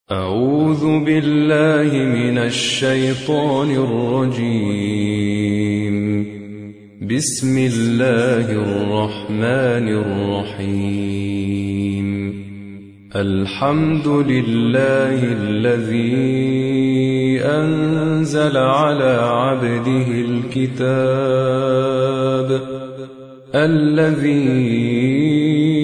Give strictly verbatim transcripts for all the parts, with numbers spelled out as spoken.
أعوذ بالله من الشيطان الرجيم. بسم الله الرحمن الرحيم. الحمد لله الذي أنزل على عبده الكتاب الذي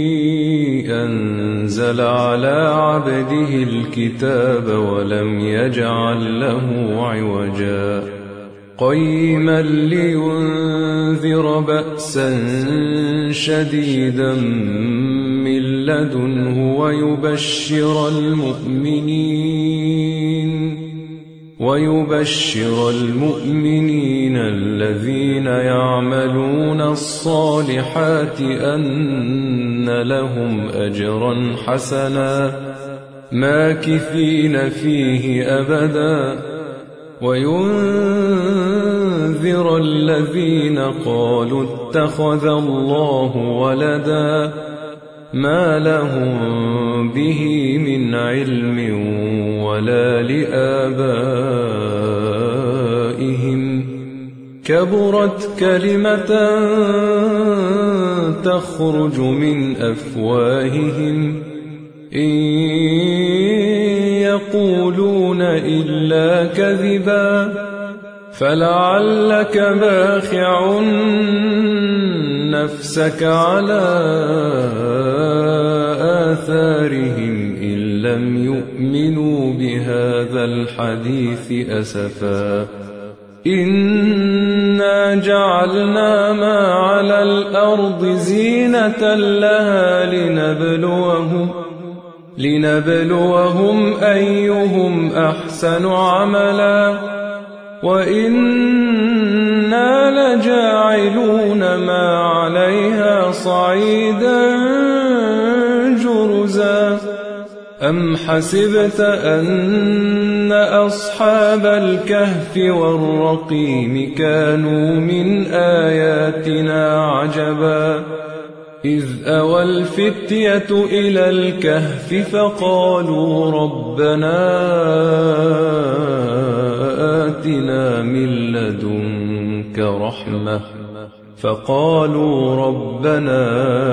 أنزل على عبده الكتاب ولم يجعل له عوجا قيما لينذر بأسا شديدا من لدنه ويبشر المؤمنين ويبشر المؤمنين الذين يعملون الصالحات أن لهم أجرا حسنا ماكثين فيه أبدا وينذر الذين قالوا اتخذ الله ولدا ما لهم به من علم ولا لآبائهم كبرت كلمة تخرج من أفواههم إن يقولون إلا كذبا فلعلك باخع نفسك على آثارهم إن لم يؤمنوا بهذا الحديث أسفا إنا جعلنا ما على الأرض زينة لها لنبلوهم لنبلوهم أيهم أحسن عملا وإنا لجاعلون ما عليها صعيدا جرزا أم حسبت أن أصحاب الكهف والرقيم كانوا من آياتنا عجبا إذ أوى الفتية إلى الكهف فقالوا ربنا آتنا من لدنك رحمة فقالوا ربنا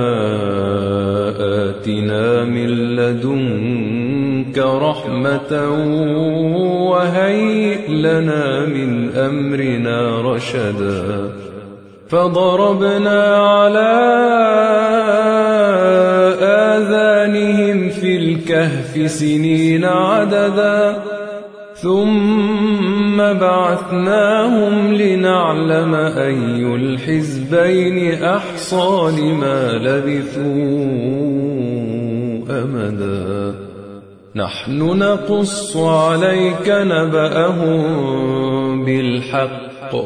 آتنا من لدنك رحمة وهيئ لنا من أمرنا رشدا فضربنا على آذانهم في الكهف سنين عددا ثم بعثناهم لنعلم أي الحزبين أحصى لما لبثوا أمدا نحن نقص عليك نبأهم بالحق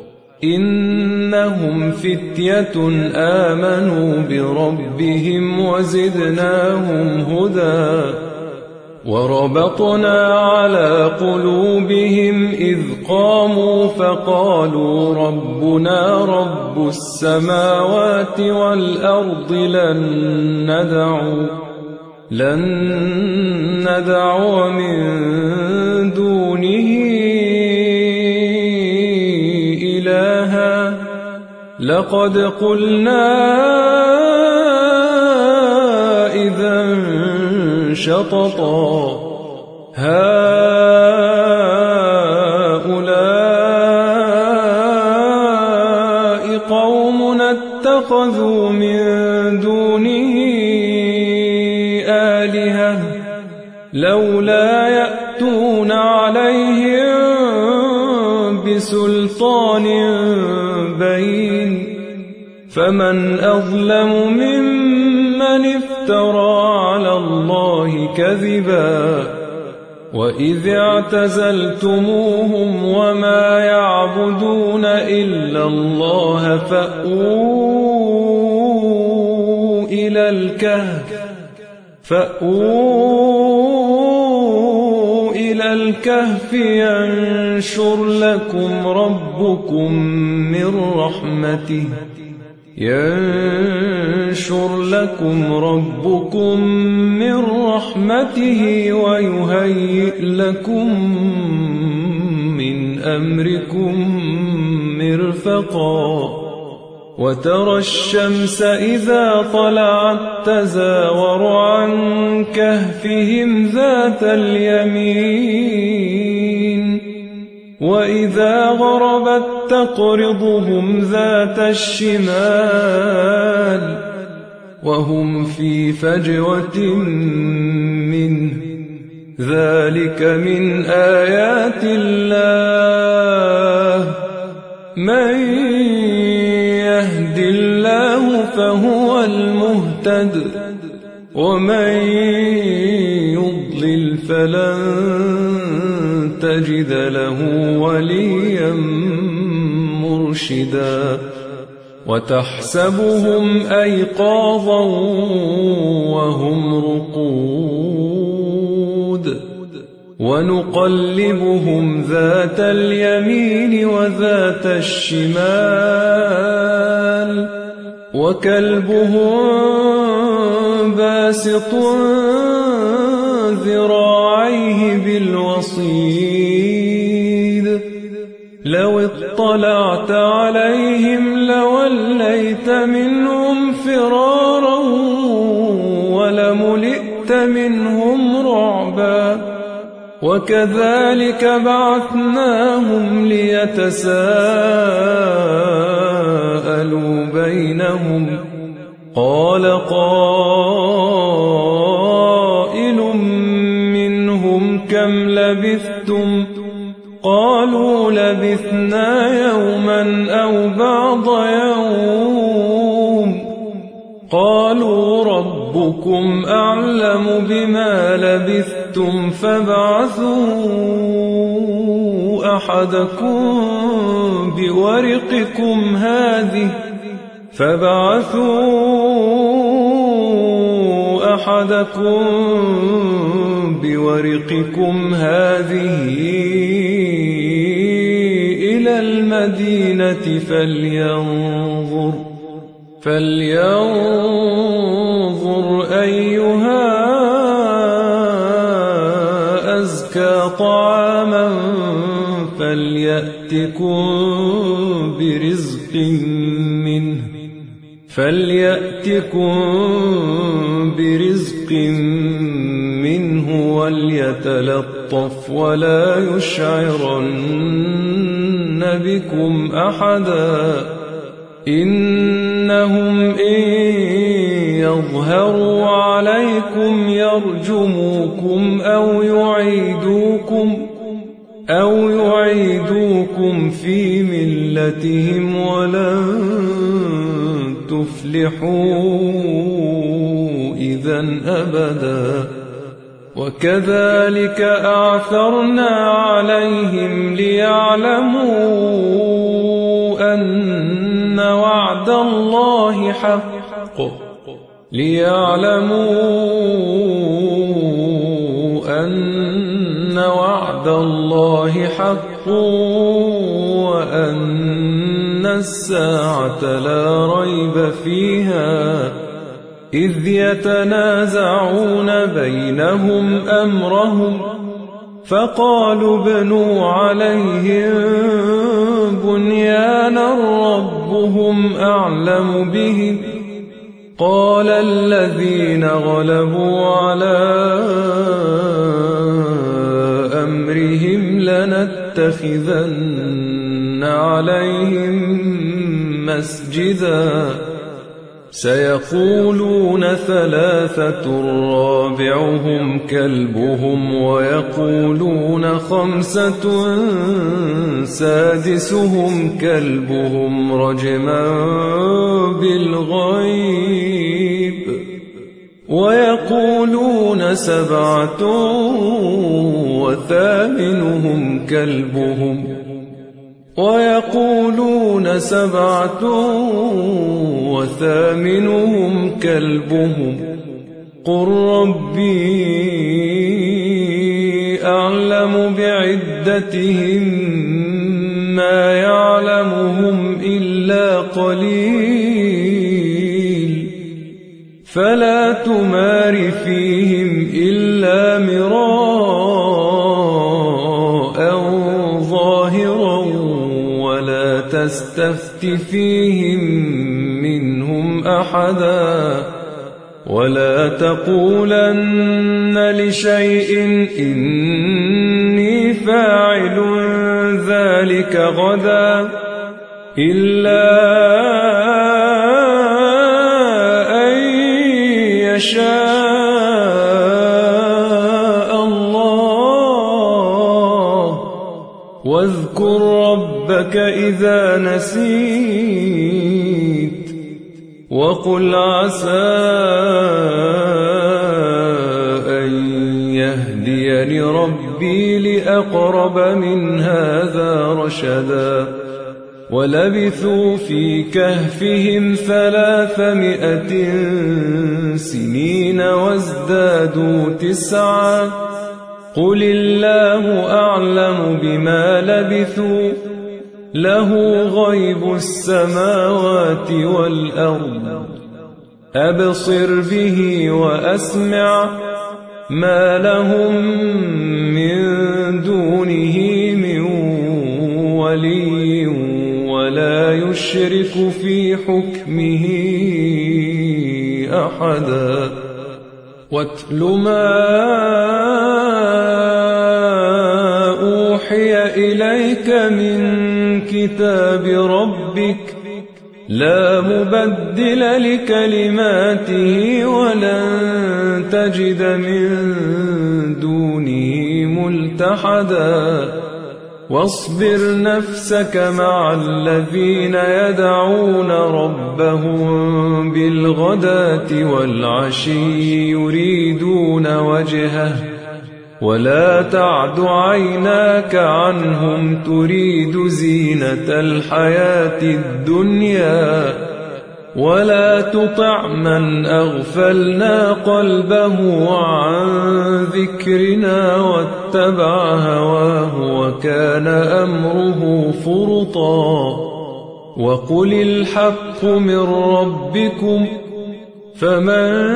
إنهم فتية آمنوا بربهم وزدناهم هدى وربطنا على قلوبهم إذ قاموا فقالوا ربنا رب السماوات والأرض لن ندعو لن ندعو من دونه إلها لقد قلنا إذا شططا هؤلاء قومنا اتخذوا من دونه آلهة لولا يأتون عليهم بسلطان بين فمن أظلم ممن افترى على الله كذبا وإذ اعتزلتموهم وما يعبدون إلا الله فأووا إلى الكهف فأووا إلى الكهف ينشر لكم ربكم من رحمته ينشر لكم ربكم من رحمته ويهيئ لكم من أمركم مرفقا وترى الشمس إذا طلعت تزاور عن كهفهم ذات اليمين وإذا غربت تقرضهم ذات الشمال وهم في فجوة منه ذلك من آيات الله من يهد الله فهو المهتد ومن يضلل فلن تجد له وليا مرشدا وتحسبهم أيقاظا وهم رقود ونقلبهم ذات اليمين وذات الشمال وكلبهم باسط ذراعيه بالوصيد لو اطلعت عليهم لوليت منهم فرارا ولملئت منهم رعبا وكذلك بعثناهم ليتساءلوا بينهم قال قائل منهم كم لبثتم قالوا لبثنا يوما أو بعض يوم قالوا ربكم أعلم بما لبثتم فابعثوا أحدكم بورقكم هذه فابعثوا أحدكم بورقكم هذه إلى المدينة فلينظر فلينظر أيها أزكى طعاما فليأتكم برزق منه فليأتكم برزق منه وليتلطف ولا يشعرن بكم أحدا إنهم إن يظهروا عليكم يرجموكم أو يعيدوكم أو يعيدوكم في ملتهم ولن تفلحوا إذا أبدا وكذلك أعثرنا عليهم ليعلموا أن وعد الله حق ليعلموا أن وعد الله حق وأن الساعة لا ريب فيها إذ يتنازعون بينهم أمرهم فقالوا ابنوا عليهم بنيانا ربهم أعلم بهم قال الذين غلبوا على أمرهم لنتخذن عليهم مسجدا سيقولون ثلاثة رابعهم كلبهم ويقولون خمسة سادسهم كلبهم رجما بالغيب ويقولون سبعة وثامنهم كلبهم ويقولون سبعة وثامنهم كلبهم قل ربي أعلم بعدتهم ما يعلمهم إلا قليل فلا تمار فيهم إلا مراء ظاهرا ولا تستفت فيهم منهم أحدا ولا تقولن لشيء إني فاعل ذلك غدا إلا أن يشاء الله واذكر ربك إذا نسيت وقل عسى أن يهديني ربي لأقرب من هذا رشدا ولبثوا في كهفهم ثلاثمائة سنين وازدادوا تسعا قل الله أعلم بما لبثوا له غيب السماوات والأرض أبصر به وأسمع ما لهم من دونه من ولي ولا يشرك في حكمه أحدا واتل ما أوحي إليك من كتاب ربك لا مبدل لكلماته ولن تجد من دونه ملتحدا واصبر نفسك مع الذين يدعون ربهم بالغداة والعشي يريدون وجهه ولا تعد عيناك عنهم تريد زينة الحياة الدنيا ولا تطع من أغفلنا قلبه عن ذكرنا واتبع هواه وكان أمره فرطا وقل الحق من ربكم فمن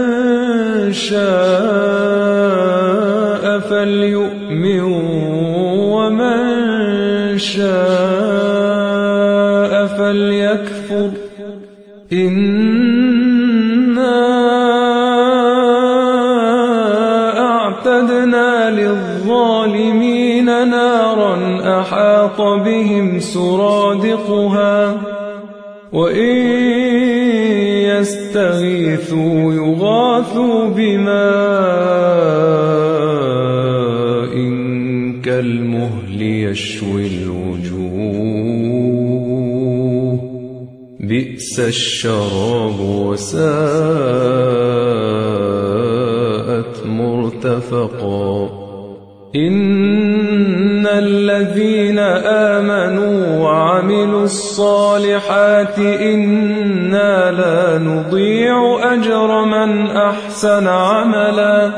شاء فليؤمن ومن شاء فليكفر إنا أعتدنا للظالمين نارا أحاط بهم سرادقها وإن يستغيثوا يغاثوا بماء كالمهل يشوي الوجوه بئس الشراب وساءت مرتفقا إن الذين آمنوا وعملوا الصالحات إنا لا نضيع أجر من أحسن عملا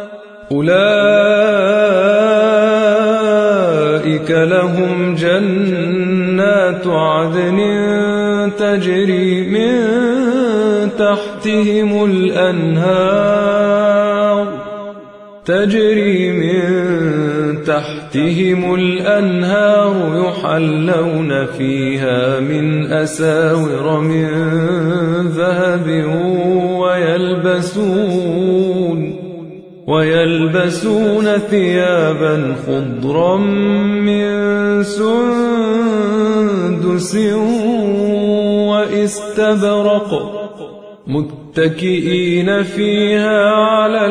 أولئك لهم جنات عدن تجري من تحتهم الأنهار تجري من تحتهم الأنهار يحلون فيها من أساور من ذهب ويلبسون ويلبسون ثيابا خضرا من سندس واستبرق متكئين فيها على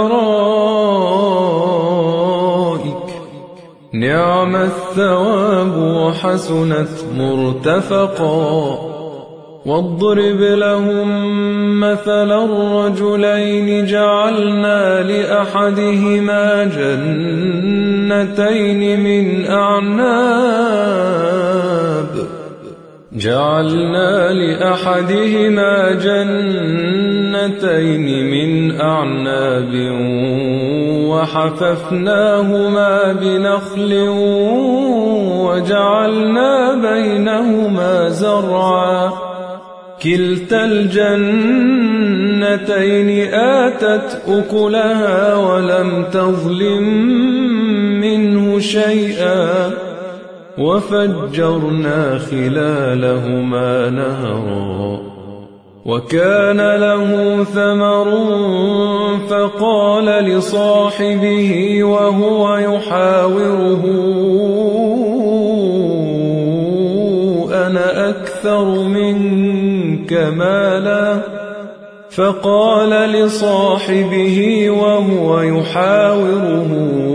الأرائك نعم الثواب وحسنت مرتفقا واضرب لهم مثلا الرجلين جعلنا لأحدهما جنتين من أعناب جعلنا لأحدهما جنتين من أعناب وحففناهما بنخل وجعلنا بينهما زرعا كلتا الجنتين آتت أكلها ولم تظلم منه شيئا وفجرنا خلالهما نهرا وكان له ثمر فقال لصاحبه وهو يحاوره أنا أكثر منك مالا فقال لصاحبه وهو يحاوره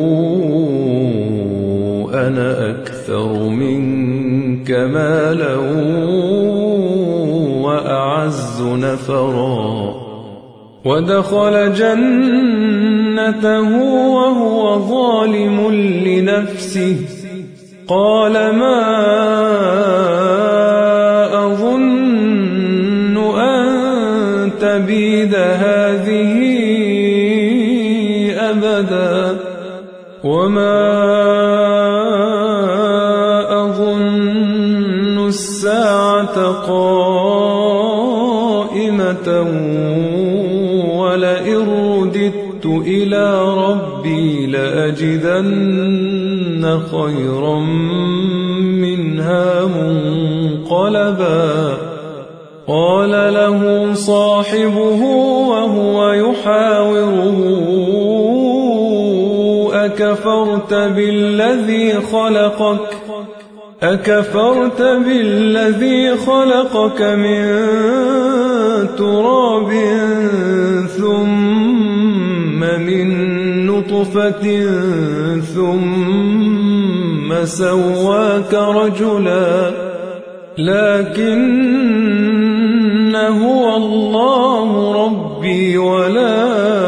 أنا أكثر منك مالا وأعز نفرا ودخل جنته وهو ظالم لنفسه قال ما أظن أن تبيد هذه أبدا وما أظن الساعة قائمة ولئن رددت إلى ربي لأجدن خيرا منها منقلبا قال له صاحبه وهو يحاوره أكفرت بالذي خلقك أكفرت بالذي خلقك من تراب ثم من نطفة ثم سواك رجلا لكن هو الله ربي ولا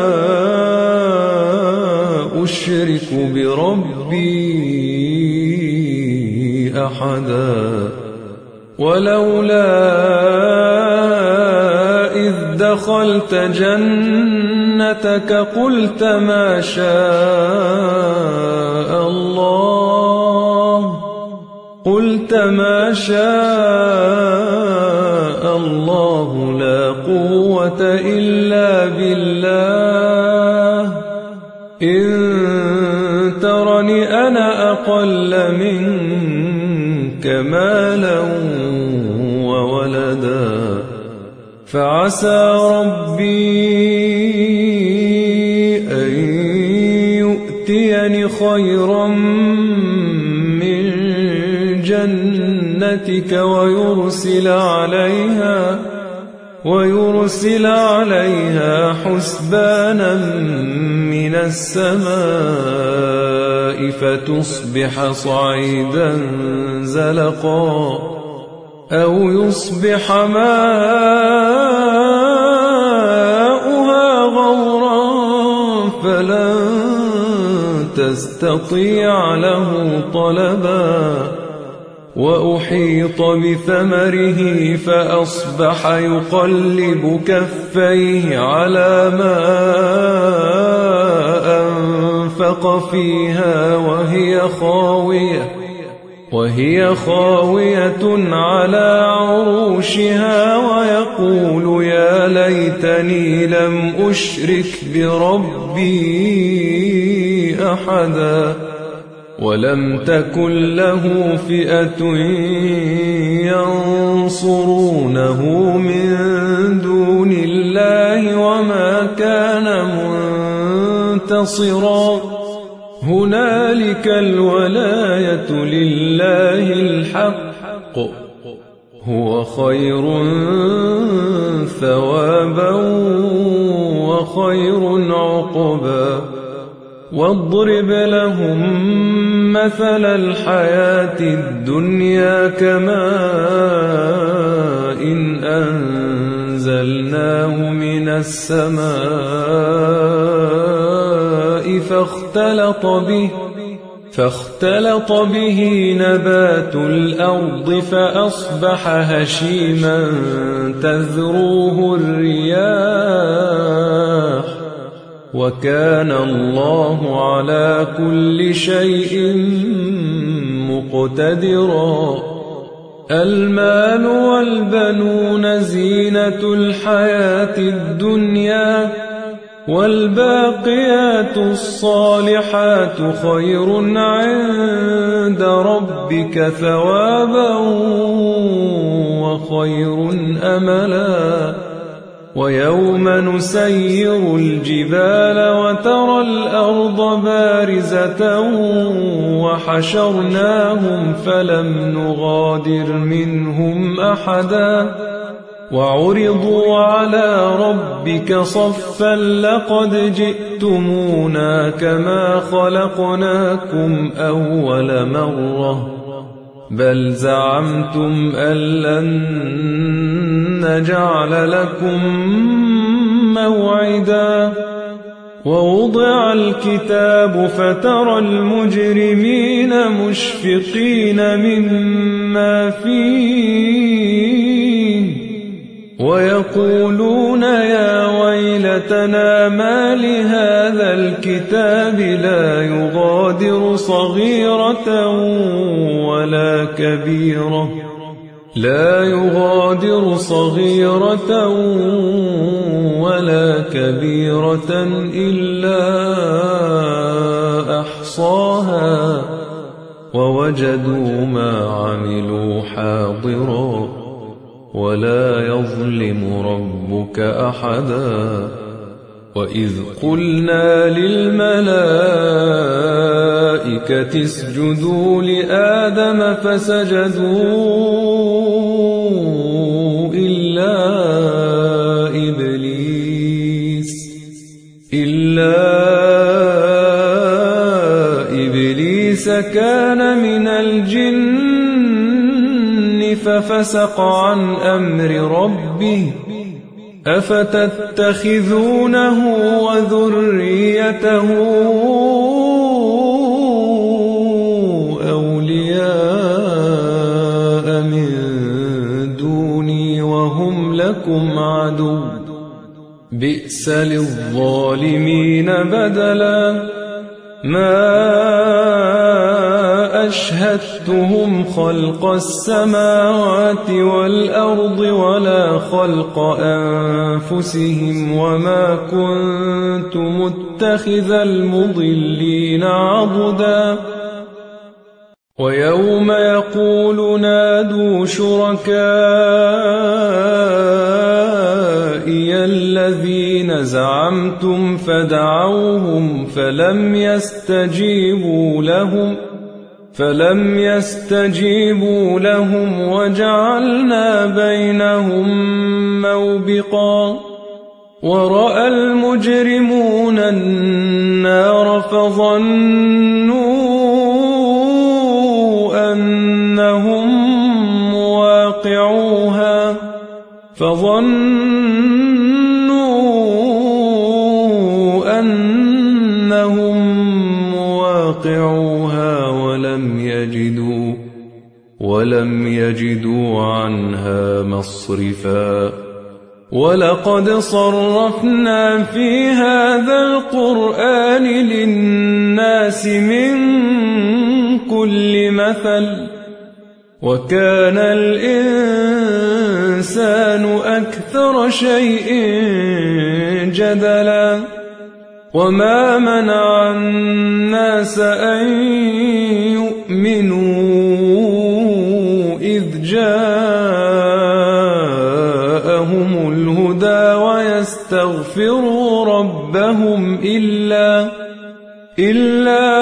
أشرك بربي أحدا ولولا إذ دخلت جنتك قلت ما شاء الله قلت ما شاء الله لا قوة إلا بالله إن ترني أنا أقل منك مالا وولدا فعسى ربي أن يؤتيني خيرا من جنتك ويرسل عليها ويرسل عليها حسبانا من السماء فتصبح صعيدا زلقا أو يصبح ماؤها غورا فلن تستطيع له طلبا وأحيط بثمره فأصبح يقلب كفيه على ما أنفق فيها وهي خاوية وهي خاوية على عروشها ويقول يا ليتني لم أشرك بربي أحدا ولم تكن له فئة ينصرونه من دون الله وما كان منتصرا هنالك الولاية لله الحق هو خير ثوابا وخير عقبا واضرب لهم مثل الحياة الدنيا كماء إن أنزلناه من السماء فاختلط به فاختلط به نبات الأرض فأصبح هشيما تذروه الرياح وكان الله على كل شيء مقتدرا المال والبنون زينة الحياة الدنيا، والباقيات الصالحات خير عند ربك ثوابا وخير أملا. ويوم نسير الجبال وترى الأرض بارزة وحشرناهم فلم نغادر منهم أحدا، وعرضوا على ربك صفا لقد جئتمونا كما خلقناكم أول مرة بل زعمتم أن لن نجعل لكم موعدا. ووضع الكتاب فترى المجرمين مشفقين مما فيه ويقولون يا ويلتنا ما لهذا الكتاب لا يغادر صغيرة ولا كبيرة لا يغادر صغيرة ولا كبيرة إلا أحصاها ووجدوا ما عملوا حاضرا ولا يظلم ربك أحدا. وإذ قلنا للملائكة اسجدوا لآدم فسجدوا إلا إبليس إلا إبليس كان من الجن ففسق عن أمر ربه أفتتخذونه وذريته أولياء من دوني وهم لكم عدو بئس للظالمين بدلا. ما أشهدتهم خلق السماوات والأرض ولا خلق أنفسهم وما كنت متخذ المضلين عضدا. ويوم يقول نادوا شركائي الذين زعمتم فدعوهم فلم يستجيبوا لهم فلم يستجيبوا لهم وجعلنا بينهم موبقا. ورأى المجرمون النار فظنوا أنهم مواقعوها فظنوا أنهم مواقعوها ولم يجدوا ولم يجدوا عنها مصرفا. ولقد صرفنا في هذا القرآن للناس من كل مثل وكان الإنسان أكثر شيء جدلا. وما منع الناس أن يؤمنوا إذ جاءهم الهدى ويستغفروا ربهم إلا إلا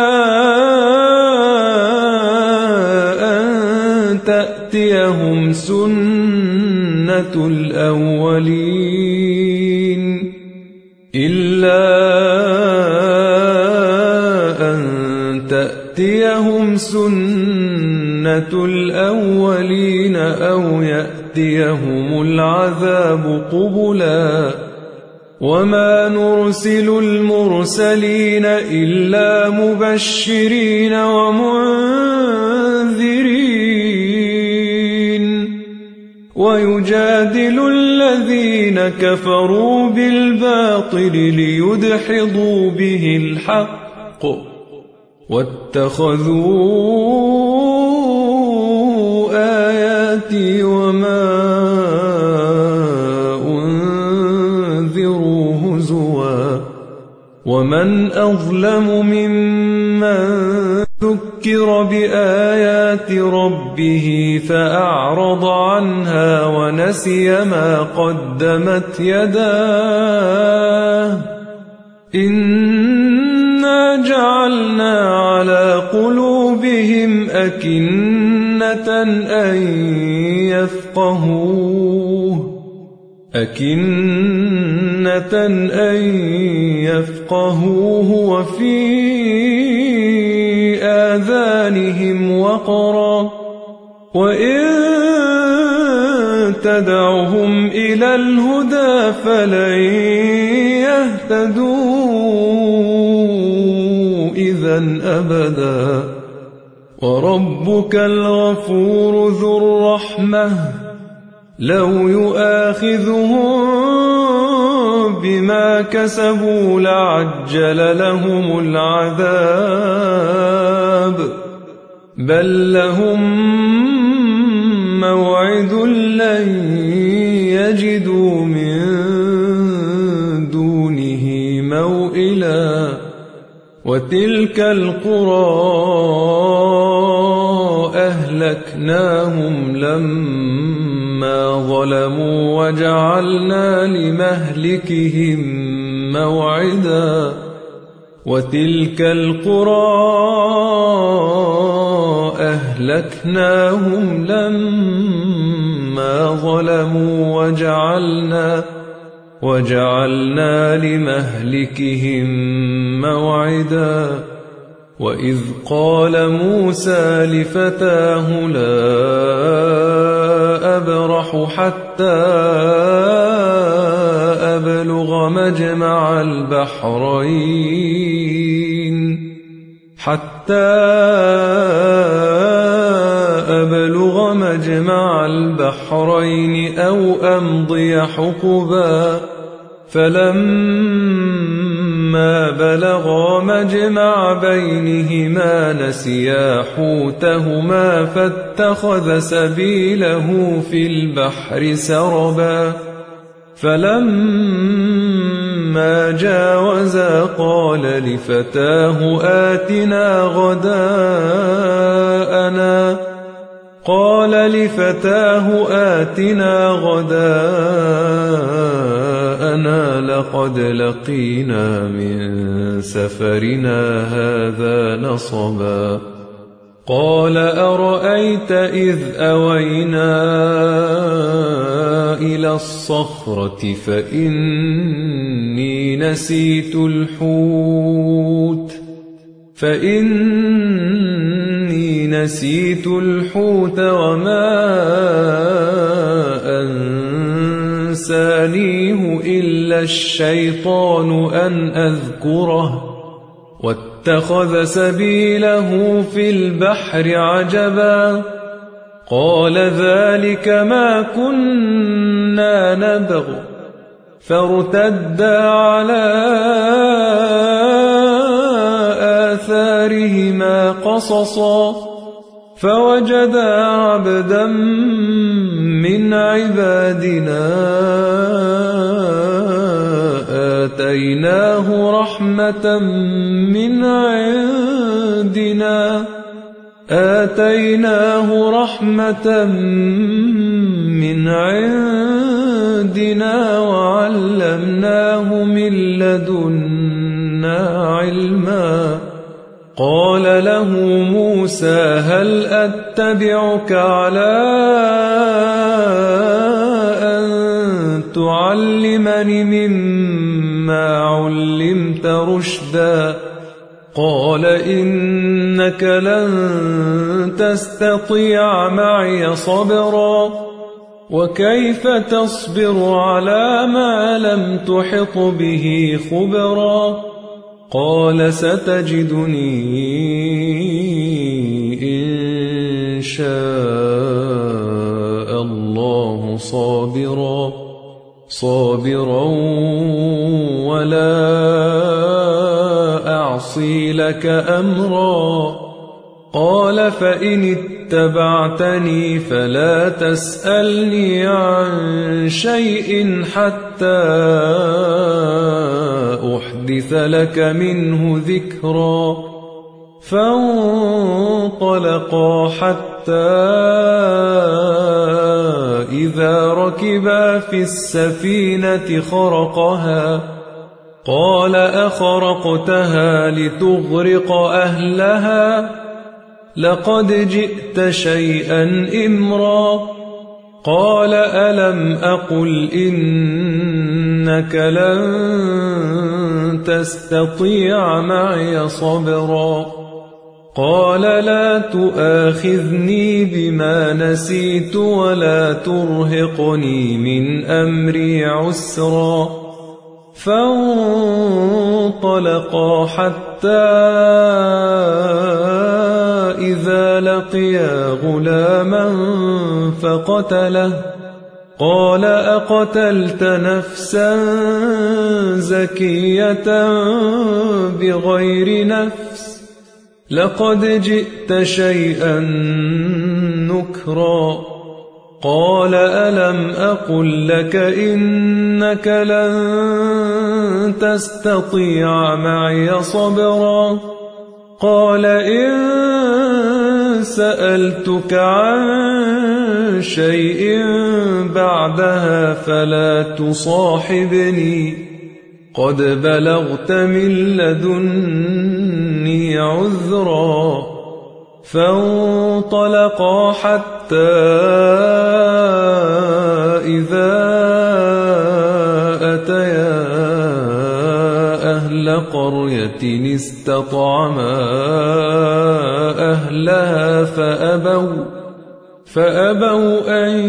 أن تأتيهم سنة الأولين إلا أن تأتيهم سنة الأولين أو يأتيهم العذاب قبلا. وما نرسل المرسلين إلا مبشرين ومنذرين ويجادل الذين كفروا بالباطل ليدحضوا به الحق واتخذوا آيات آياتي وما أنذروا هزوا ومن أظلم ممن ذكر بآيات ربه فأعرض عنها ونسي ما قدمت يداه إنا جعلنا على قلوبهم أكنة أن يفقهوه أكنة أن يفقهوه وفي آذانهم وقرا وإن تدعهم إلى الهدى فلن يهتدوا إذا أبدا وربك الغفور ذو الرحمة لو يؤاخذهم بما كسبوا لعجل لهم العذاب بل لهم موعد لن يجدوا من دونه موئلا وتلك القرى أهلكناهم لما ظلموا وجعلنا لمهلكهم موعدا وتلك القرى أهلكناهم لما ظلموا وجعلنا وجعلنا لمهلكهم موعدا وإذ قال موسى لفتاه لا أبرح حتى أبلغ مجمع البحرين حتى أبلغ مجمع البحرين أو أمضي حقبا فلما بلغا مجمع بينهما نسيا حوتهما فاتخذ سبيله في البحر سربا فلما جاوزا قال لفتاه آتنا غداءنا قال لفتاه آتنا غداءنا لقد لقينا من سفرنا هذا نصبا قال أرأيت إذ أوينا إلى الصخرة فإني نسيت الحوت فإني نسيت الحوت وما أنسانيه إلا الشيطان أن أذكره واتخذ سبيله في البحر عجبا قال ذلك ما كنا نبغ فارتدا على آثارهما قصصا فوجدا عبدا من عبادنا آتيناه رحمة من عندنا آتيناه رحمة من عندنا وعلمناه من لدنا علما قال له موسى هل أتبعك على أن تعلمني مما علمت رشدا قال إنك لن تستطيع معي صبرا وكيف تصبر على ما لم تحط به خبرا قال ستجدني إن شاء الله صابرا صابرا ولا أعصي لك أمرا قال فإن اتبعتني فلا تسألني عن شيء حتى أحدث لك منه ذكرا فانطلقا حتى إذا ركبا في السفينة خرقها قال أخرقتها لتغرق أهلها لقد جئت شيئا إمرا قال ألم أقل إنك لن تستطيع معي صبرا قال لا تؤاخذني بما نسيت ولا ترهقني من أمري عسرا فانطلقا حتى إذا لقيا غلاما فقتله قال أقتلت نفسا زكية بغير نفس لقد جئت شيئا نكرا قال ألم أقل لك إنك لن تستطيع معي صبرا قال إن سألتك عن شيء بعدها فلا تصاحبني قد بلغت من لدني عذرا فانطلقا حتى إذا أتيا أهل قرية استطعما أهلها فأبوا فأبوا أن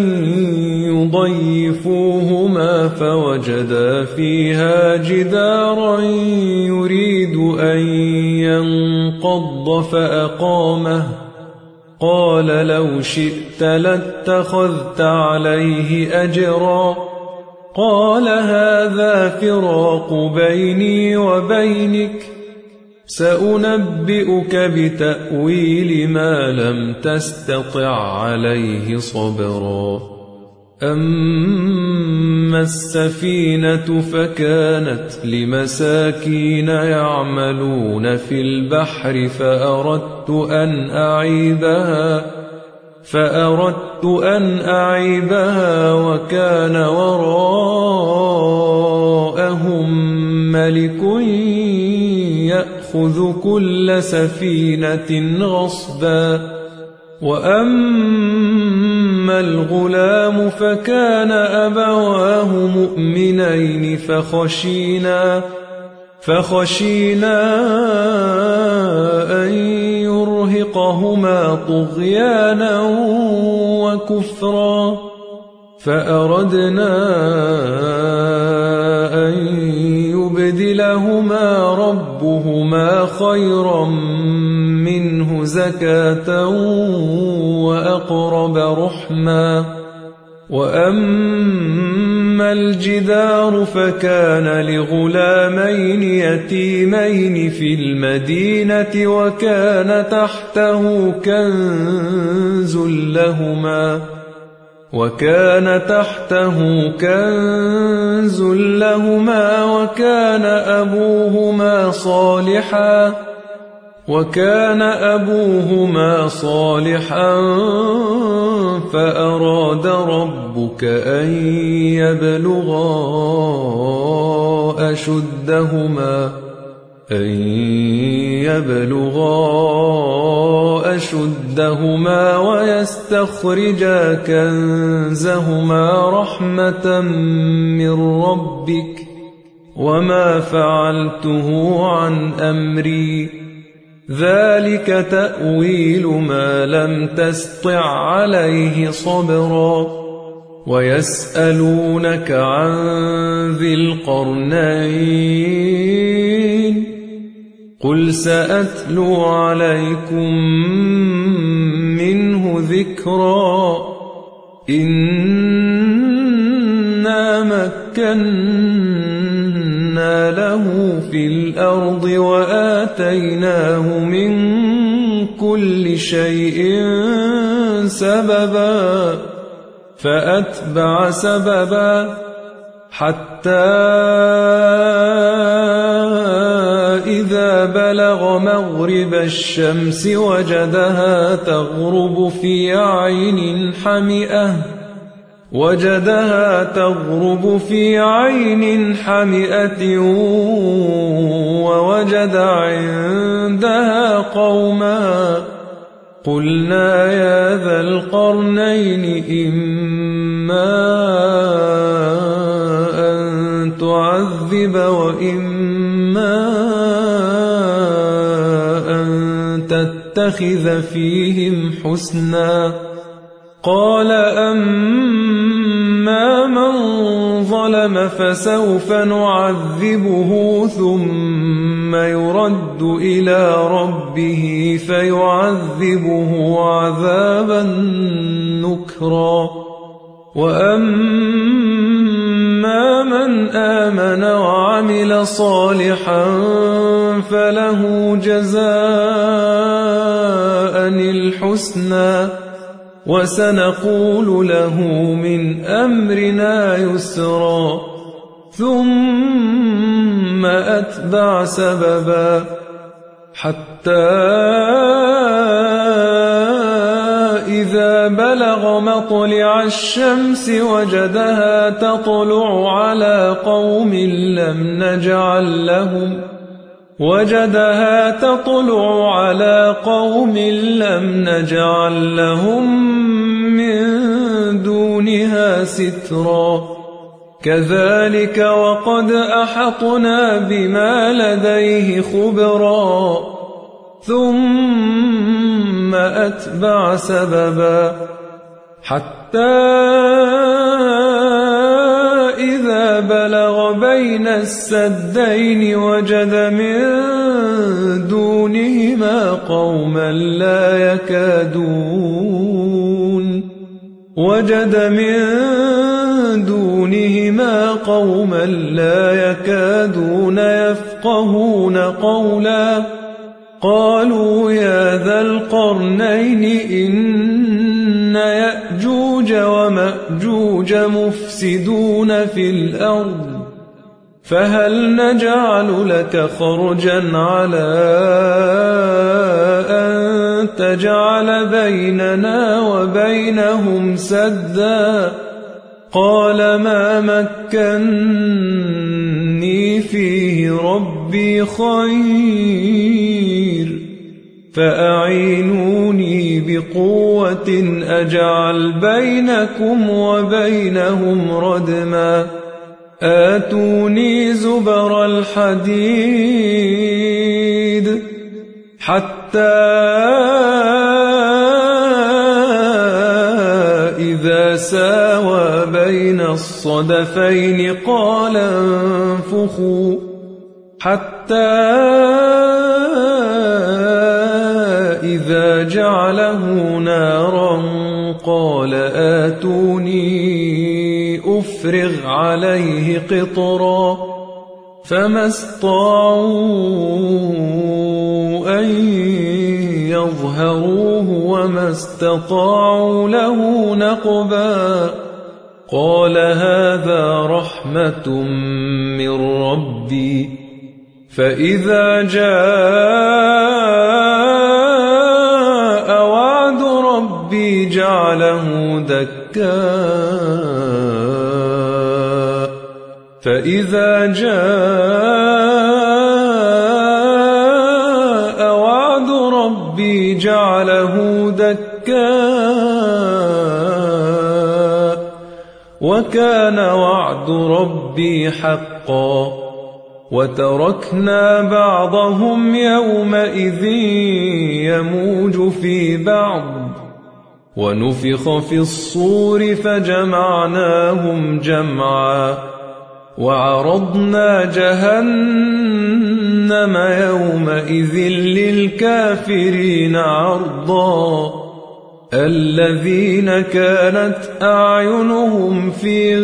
يضيفوهما فوجدا فيها جدارا يريد أن ينقض فأقامه قال لو شئت لاتخذت عليه أجرا قال هذا فراق بيني وبينك سأنبئك بتأويل ما لم تستطع عليه صبرا أما السفينة فكانت لمساكين يعملون في البحر فأردت أن أعيبها فأردت أن أعيبها وكان وراءهم ملك يأخذ كل سفينة غصبا وأما الغلام فكان أبواه مؤمنين فخشينا فخشينا أن يرهقهما طغيانا وكفرا فأردنا أن يبدلهما ربهما خيرا منه زكاة وأقرب رحما وأما الجدار فكان لغلامين يتيمين في المدينة وكان تحته كنز لهما وكان تحته كنز لهما وكان أبوهما صالحا وكان أبوهما صالحا فأراد ربك أن يبلغا أشدهما أن يبلغا أشدهما ويستخرجا كنزهما رحمة من ربك وما فعلته عن أمري ذلك تأويل ما لم تسطع عليه صبرا ويسألونك عن ذي القرنين قل سأتلو عليكم منه ذكرا إنا مكنا له في الأرض وآتيناه من كل شيء سببا فأتبع سببا حتى إذا بلغ مغرب الشمس وجدها تغرب في عين حمئة وجدها تغرب في عين حمئة ووجد عندها قوما قلنا يا ذا القرنين إما أن تعذب وإما أن تتخذ فيهم حسنا قال أما من ظلم فسوف نعذبه ثم يرد إلى ربه فيعذبه عذابا نكرا وأما من آمن وعمل صالحا فله جزاء الحسنى وسنقول له من أمرنا يسرا ثم أتبع سببا حتى إذا بلغ مطلع الشمس وجدها تطلع على قوم لم نجعل لهم وجدها تطلع على قوم لم نجعل لهم من دونها سترا كذلك وقد أحطنا بما لديه خبرا ثم أتبع سببا حتى إذا بلغ بين السدين وجد من دونهما قوما لا يكادون وجد من دونهما قوما لا يكادون يفقهون قولا قالوا يا ذا القرنين إن يأجوج ومأجوج مفسدون في الأرض فهل نجعل لك خرجا على أن تجعل بيننا وبينهم سدا قال ما مكني فيه ربي خير فأعينوني بقوة أجعل بينكم وبينهم ردما آتوني زبر الحديد حتى إذا ساوى بين الصدفين قال انفخوا حتى إذا جعله نارا قال آتوني أفرغ عليه قطرا فما استطاعوا أن يظهروه وما استطاعوا له نقبا قال هذا رحمة من ربي فإذا جاء وعد ربي جعله دكاء فإذا جاء وعد ربي جعله دكاء وكان وعد ربي حقا وتركنا بعضهم يومئذ يموج في بعض ونفخ في الصور فجمعناهم جمعا وعرضنا جهنم يومئذ للكافرين عرضا الذين كانت أعينهم في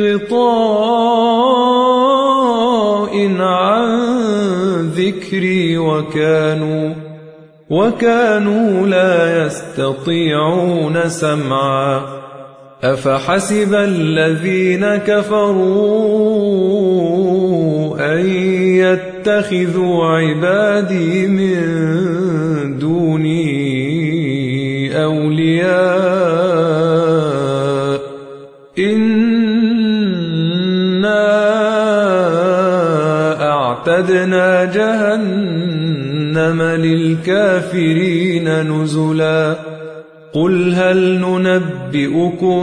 غطاء عن ذكري وكانوا وكانوا لا يستطيعون سمعا أفحسب الذين كفروا أن يتخذوا عبادي من دوني أولياء إنا أعتدنا جهنم للكافرين نزلا قل هل ننبئكم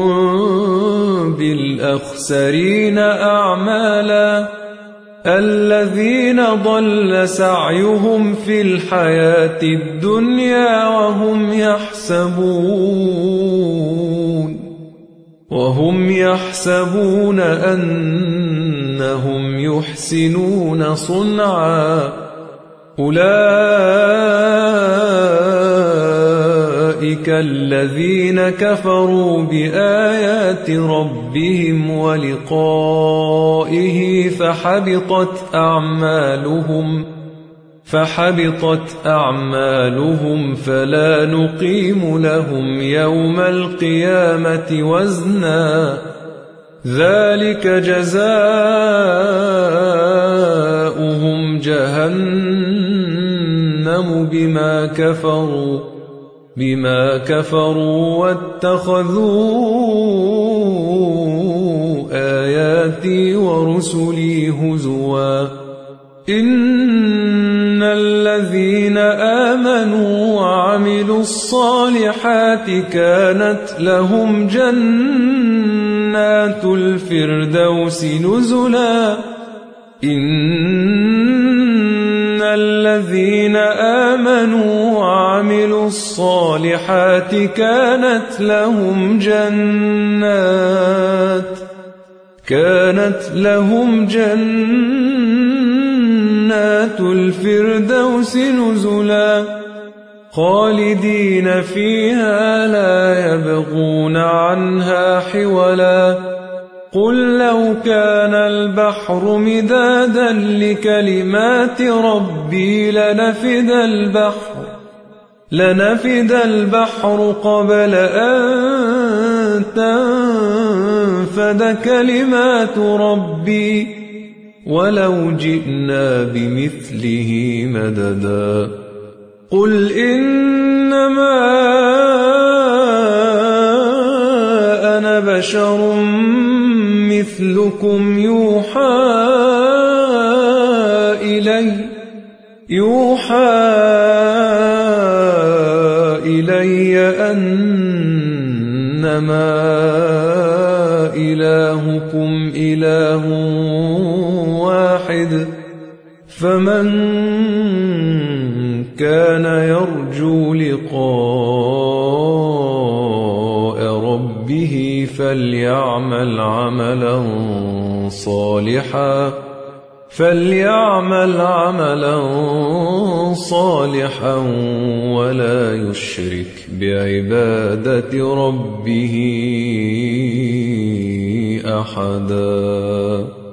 بالأخسرين أعمالا الذين ضل سعيهم في الحياة الدنيا وهم يحسبون وهم يحسبون أنهم يحسنون صنعا أولئك الذين كفروا بآيات ربهم ولقائه فحبطت أعمالهم فحبطت أعمالهم فلا نقيم لهم يوم القيامة وزنا ذلك جزاؤهم جهنم بما كفروا بما كفروا واتخذوا آياتي ورسلي هزوا إن الذين آمنوا وعملوا الصالحات كانت لهم جنات الفردوس نزلا إن الذين آمنوا وعملوا الصالحات كانت لهم جنات كانت لهم جنات الفردوس نزلا خالدين فيها لا يبغون عنها حولا قل لو كان البحر مدادا لكلمات ربي لنفد البحر لنفد البحر قبل أن تنفد كلمات ربي ولو جئنا بمثله مددا قل إنما أنا بشر مثلكم يوحى إلي يوحى إلي أنما إلهكم إله واحد فمن كان يرجو لقاء ربه فليعمل عملا صالحا فليعمل عملا صالحا ولا يشرك بعبادة ربه أحدا.